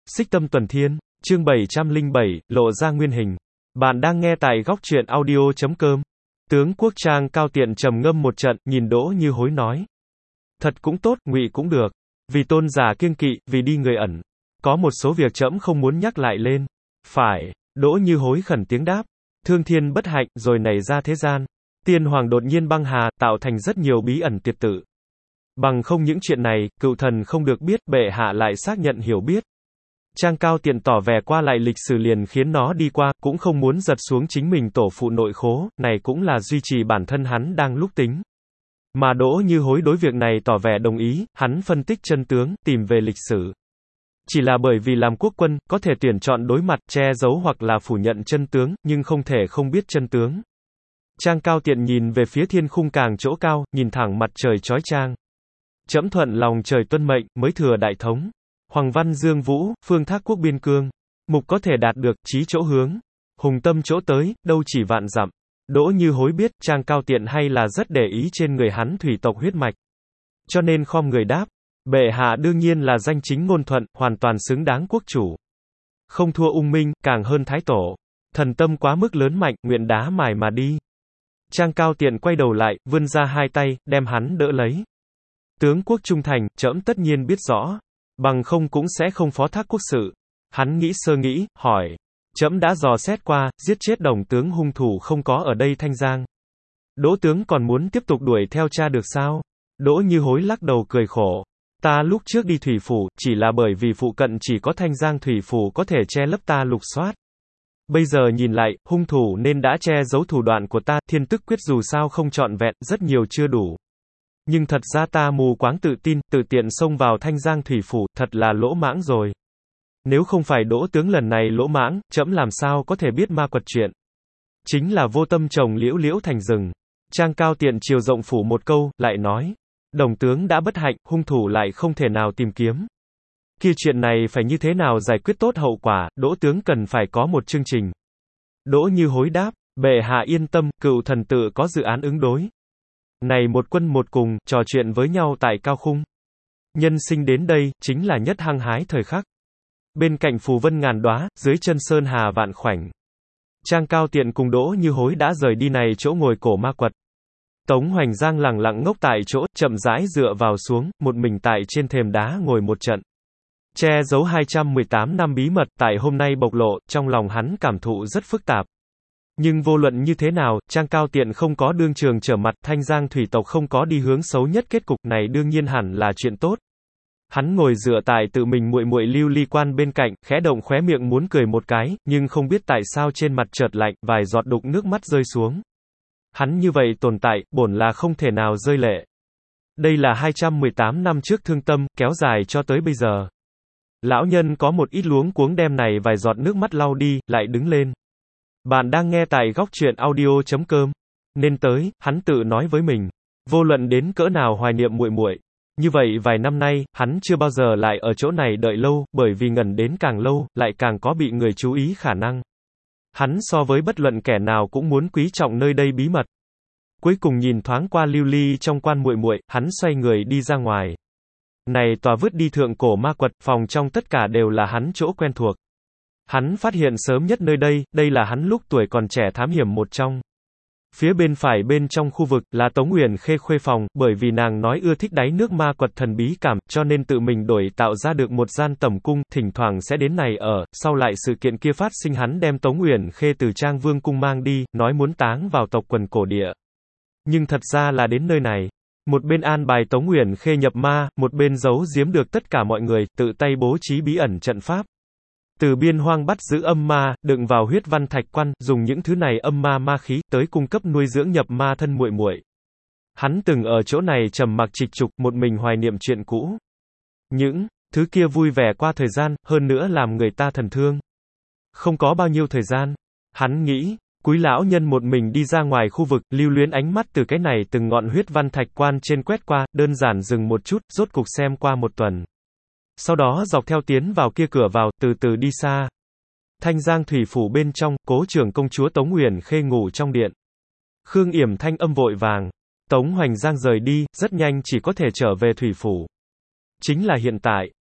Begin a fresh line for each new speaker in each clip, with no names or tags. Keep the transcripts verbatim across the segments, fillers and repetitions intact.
Xích Tâm Tuần Thiên, chương bảy trăm lẻ bảy, lộ ra nguyên hình. Bạn đang nghe tại góc truyện audio chấm com. Tướng Quốc Trang Cao Tiện trầm ngâm một trận, nhìn Đỗ Như Hối nói. Thật cũng tốt, ngụy cũng được. Vì tôn giả kiêng kỵ, vì đi người ẩn. Có một số việc trẫm không muốn nhắc lại lên. Phải, Đỗ Như Hối khẩn tiếng đáp. Thương thiên bất hạnh, rồi nảy ra thế gian. Tiên hoàng đột nhiên băng hà, tạo thành rất nhiều bí ẩn tuyệt tự. Bằng không những chuyện này, cựu thần không được biết, bệ hạ lại xác nhận hiểu biết. Trang Cao Tiện tỏ vẻ qua lại lịch sử liền khiến nó đi qua, cũng không muốn giật xuống chính mình tổ phụ nội khố, này cũng là duy trì bản thân hắn đang lúc tính. Mà Đỗ Như Hối đối việc này tỏ vẻ đồng ý, hắn phân tích chân tướng, tìm về lịch sử. Chỉ là bởi vì làm quốc quân, có thể tuyển chọn đối mặt, che giấu hoặc là phủ nhận chân tướng, nhưng không thể không biết chân tướng. Trang Cao Tiện nhìn về phía thiên khung càng chỗ cao, nhìn thẳng mặt trời chói chang. Trẫm thuận lòng trời tuân mệnh, mới thừa đại thống. Hoàng văn dương vũ, phương thác quốc biên cương. Mục có thể đạt được, chí chỗ hướng. Hùng tâm chỗ tới, đâu chỉ vạn dặm. Đỗ Như Hối biết, Trang Cao Tiện hay là rất để ý trên người hắn thủy tộc huyết mạch. Cho nên khom người đáp. Bệ hạ đương nhiên là danh chính ngôn thuận, hoàn toàn xứng đáng quốc chủ. Không thua ung minh, càng hơn thái tổ. Thần tâm quá mức lớn mạnh, nguyện đá mài mà đi. Trang Cao Tiện quay đầu lại, vươn ra hai tay, đem hắn đỡ lấy. Tướng quốc trung thành, trẫm tất nhiên biết rõ. Bằng không cũng sẽ không phó thác quốc sự. Hắn nghĩ sơ nghĩ, hỏi. Trẫm đã dò xét qua, giết chết đồng tướng hung thủ không có ở đây Thanh Giang. Đỗ tướng còn muốn tiếp tục đuổi theo cha được sao? Đỗ Như Hối lắc đầu cười khổ. Ta lúc trước đi thủy phủ, chỉ là bởi vì phụ cận chỉ có Thanh Giang thủy phủ có thể che lấp ta lục soát. Bây giờ nhìn lại, hung thủ nên đã che giấu thủ đoạn của ta, thiên tức quyết dù sao không trọn vẹn, rất nhiều chưa đủ. Nhưng thật ra ta mù quáng tự tin, tự tiện xông vào Thanh Giang thủy phủ, thật là lỗ mãng rồi. Nếu không phải Đỗ tướng lần này lỗ mãng, trẫm làm sao có thể biết ma quật chuyện. Chính là vô tâm trồng liễu liễu thành rừng. Trang Cao Tiện chiều rộng phủ một câu, lại nói. Đồng tướng đã bất hạnh, hung thủ lại không thể nào tìm kiếm. Kia chuyện này phải như thế nào giải quyết tốt hậu quả, Đỗ tướng cần phải có một chương trình. Đỗ Như Hối đáp, bệ hạ yên tâm, cựu thần tự có dự án ứng đối. Này một quân một cùng, trò chuyện với nhau tại cao khung. Nhân sinh đến đây, chính là nhất hăng hái thời khắc. Bên cạnh phù vân ngàn đóa, dưới chân sơn hà vạn khoảnh. Trang Cao Tiện cùng Đỗ Như Hối đã rời đi này chỗ ngồi cổ ma quật. Tống Hoành Giang lẳng lặng ngốc tại chỗ, chậm rãi dựa vào xuống, một mình tại trên thềm đá ngồi một trận. Che giấu hai trăm mười tám năm bí mật, tại hôm nay bộc lộ, trong lòng hắn cảm thụ rất phức tạp. Nhưng vô luận như thế nào, Trang Cao Tiện không có đương trường trở mặt, Thanh Giang thủy tộc không có đi hướng xấu nhất kết cục này đương nhiên hẳn là chuyện tốt. Hắn ngồi dựa tại tự mình muội muội Lưu Ly Quan bên cạnh, khẽ động khóe miệng muốn cười một cái, nhưng không biết tại sao trên mặt chợt lạnh, vài giọt đục nước mắt rơi xuống. Hắn như vậy tồn tại, bổn là không thể nào rơi lệ. Đây là hai trăm mười tám năm trước thương tâm, kéo dài cho tới bây giờ. Lão nhân có một ít luống cuống đem này vài giọt nước mắt lau đi, lại đứng lên. Bạn đang nghe tại góc truyện audio chấm com. Nên tới, hắn tự nói với mình. Vô luận đến cỡ nào hoài niệm muội muội. Như vậy vài năm nay, hắn chưa bao giờ lại ở chỗ này đợi lâu, bởi vì ngẩn đến càng lâu, lại càng có bị người chú ý khả năng. Hắn so với bất luận kẻ nào cũng muốn quý trọng nơi đây bí mật. Cuối cùng nhìn thoáng qua Lưu Ly trong quan muội muội, hắn xoay người đi ra ngoài. Này tòa vứt đi thượng cổ ma quật, phòng trong tất cả đều là hắn chỗ quen thuộc. Hắn phát hiện sớm nhất nơi đây, đây là hắn lúc tuổi còn trẻ thám hiểm một trong. Phía bên phải bên trong khu vực, là Tống Uyển Khê khuê phòng, bởi vì nàng nói ưa thích đáy nước ma quật thần bí cảm, cho nên tự mình đổi tạo ra được một gian tẩm cung, thỉnh thoảng sẽ đến này ở, sau lại sự kiện kia phát sinh hắn đem Tống Uyển Khê từ Trang Vương cung mang đi, nói muốn táng vào tộc quần cổ địa. Nhưng thật ra là đến nơi này. Một bên an bài Tống Uyển Khê nhập ma, một bên giấu giếm được tất cả mọi người, tự tay bố trí bí ẩn trận pháp. Từ biên hoang bắt giữ âm ma, đựng vào huyết văn thạch quan, dùng những thứ này âm ma ma khí, tới cung cấp nuôi dưỡng nhập ma thân muội muội. Hắn từng ở chỗ này trầm mặc trịch trục, một mình hoài niệm chuyện cũ. Những thứ kia vui vẻ qua thời gian, hơn nữa làm người ta thần thương. Không có bao nhiêu thời gian. Hắn nghĩ, cúi lão nhân một mình đi ra ngoài khu vực, lưu luyến ánh mắt từ cái này từng ngọn huyết văn thạch quan trên quét qua, đơn giản dừng một chút, rốt cục xem qua một tuần. Sau đó dọc theo tiến vào kia cửa vào, từ từ đi xa. Thanh Giang thủy phủ bên trong, cố trưởng công chúa Tống Uyển Khê ngủ trong điện. Khương Yểm thanh âm vội vàng. Tống Hoành Giang rời đi, rất nhanh chỉ có thể trở về thủy phủ. Chính là hiện tại,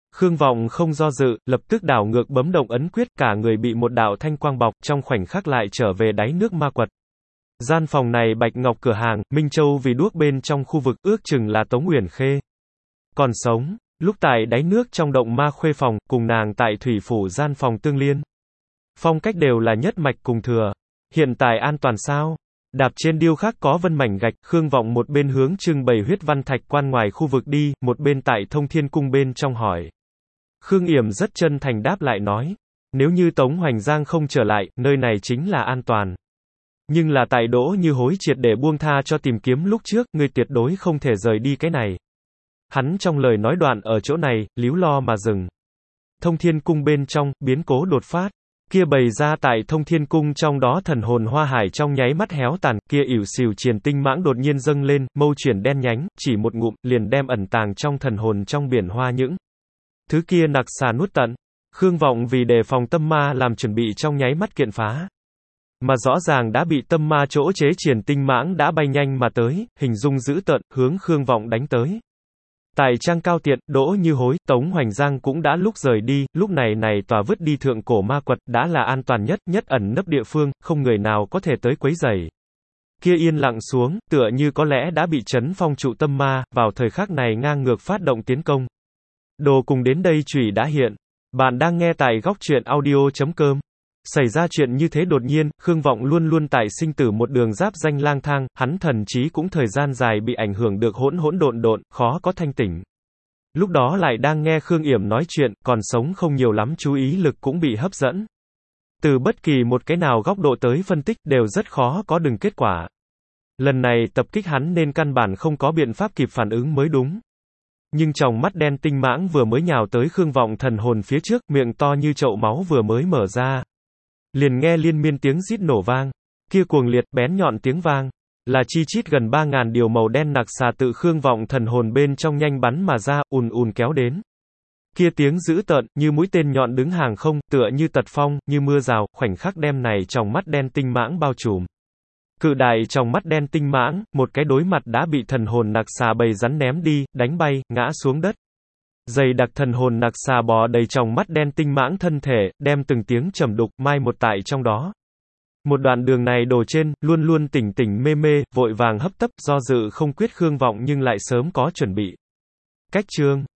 Khương Vọng không do dự, lập tức đảo ngược bấm động ấn quyết, cả người bị một đạo thanh quang bọc, trong khoảnh khắc lại trở về đáy nước ma quật. Gian phòng này bạch ngọc cửa hàng, Minh Châu vì đuốc bên trong khu vực, ước chừng là Tống Uyển Khê còn sống, lúc tại đáy nước trong động ma khuê phòng, cùng nàng tại thủy phủ gian phòng tương liên. Phong cách đều là nhất mạch cùng thừa. Hiện tại an toàn sao? Đạp trên điêu khắc có vân mảnh gạch, Khương Vọng một bên hướng trưng bày huyết văn thạch quan ngoài khu vực đi, một bên tại Thông Thiên Cung bên trong hỏi. Khương Yểm rất chân thành đáp lại nói, nếu như Tống Hoành Giang không trở lại, nơi này chính là an toàn. Nhưng là tại Đỗ Như Hối triệt để buông tha cho tìm kiếm lúc trước, ngươi tuyệt đối không thể rời đi cái này. Hắn trong lời nói đoạn ở chỗ này, líu lo mà dừng. Thông Thiên Cung bên trong, biến cố đột phát. Kia bày ra tại Thông Thiên Cung trong đó thần hồn hoa hải trong nháy mắt héo tàn, kia ỉu xìu triền tinh mãng đột nhiên dâng lên, mâu chuyển đen nhánh, chỉ một ngụm, liền đem ẩn tàng trong thần hồn trong biển hoa những thứ kia nặc xà nuốt tận. Khương Vọng vì đề phòng tâm ma làm chuẩn bị trong nháy mắt kiện phá. Mà rõ ràng đã bị tâm ma chỗ chế triền tinh mãng đã bay nhanh mà tới, hình dung dữ tợn, hướng Khương Vọng đánh tới. Tại trang cao tiện, Đỗ Như Hối, Tống Hoành Giang cũng đã lúc rời đi, lúc này này tòa vứt đi thượng cổ ma quật, đã là an toàn nhất, nhất ẩn nấp địa phương, không người nào có thể tới quấy rầy. Kia yên lặng xuống, tựa như có lẽ đã bị chấn phong trụ tâm ma, vào thời khắc này ngang ngược phát động tiến công. Đồ cùng đến đây chủy đã hiện. Bạn đang nghe tại góc truyện audio chấm com. Xảy ra chuyện như thế đột nhiên, Khương Vọng luôn luôn tại sinh tử một đường giáp danh lang thang, hắn thần trí cũng thời gian dài bị ảnh hưởng được hỗn hỗn độn độn, khó có thanh tỉnh. Lúc đó lại đang nghe Khương Yểm nói chuyện, còn sống không nhiều lắm chú ý lực cũng bị hấp dẫn. Từ bất kỳ một cái nào góc độ tới phân tích đều rất khó có đừng kết quả. Lần này tập kích hắn nên căn bản không có biện pháp kịp phản ứng mới đúng. Nhưng tròng mắt đen tinh mãng vừa mới nhào tới Khương Vọng thần hồn phía trước, miệng to như chậu máu vừa mới mở ra. Liền nghe liên miên tiếng rít nổ vang, kia cuồng liệt, bén nhọn tiếng vang, là chi chít gần ba ngàn điều màu đen nặc xà tự Khương Vọng thần hồn bên trong nhanh bắn mà ra, ùn ùn kéo đến. Kia tiếng dữ tợn, như mũi tên nhọn đứng hàng không, tựa như tật phong, như mưa rào, khoảnh khắc đem này tròng mắt đen tinh mãng bao trùm. Cự đại tròng mắt đen tinh mãng, một cái đối mặt đã bị thần hồn nặc xà bầy rắn ném đi, đánh bay, ngã xuống đất. Dày đặc thần hồn nặc xà bò đầy tròng mắt đen tinh mãng thân thể, đem từng tiếng trầm đục, mai một tại trong đó. Một đoạn đường này đổ trên, luôn luôn tỉnh tỉnh mê mê, vội vàng hấp tấp, do dự không quyết Khương Vọng nhưng lại sớm có chuẩn bị. Cách chương